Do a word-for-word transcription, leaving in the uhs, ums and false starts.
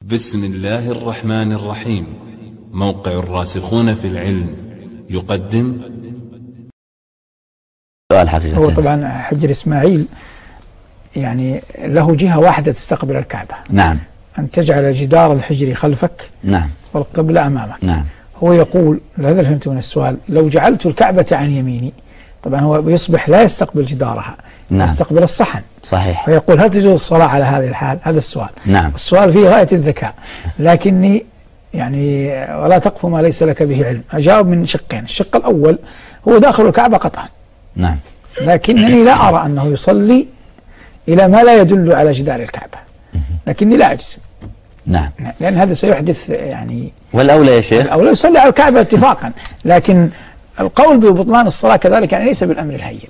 بسم الله الرحمن الرحيم. موقع الراسخون في العلم يقدم سؤال حقيقة. هو طبعا حجر إسماعيل يعني له جهة واحدة تستقبل الكعبة. نعم. أن تجعل جدار الحجر خلفك. نعم. والقبلة أمامك. نعم. هو يقول، هذا فهمت من السؤال، لو جعلت الكعبة عن يميني طبعا هو يصبح لا يستقبل جدارها. نعم. يستقبل الصحن. صحيح. فيقول هل تجوز الصلاة على هذه الحال؟ هذا السؤال. نعم. السؤال فيه غاية الذكاء، لكني يعني ولا تقف ما ليس لك به علم. أجاوب من شقين. الشق الأول هو داخل الكعبة قطعا. نعم. لكنني لا أرى أنه يصلي إلى ما لا يدل على جدار الكعبة، لكني لا أجزم. نعم. لأن هذا سيحدث يعني. والأولى يا شيخ؟ الأولى يصلي على الكعبة اتفاقا، لكن القول ببطلان الصلاة كذلك يعني ليس بالأمر الهين.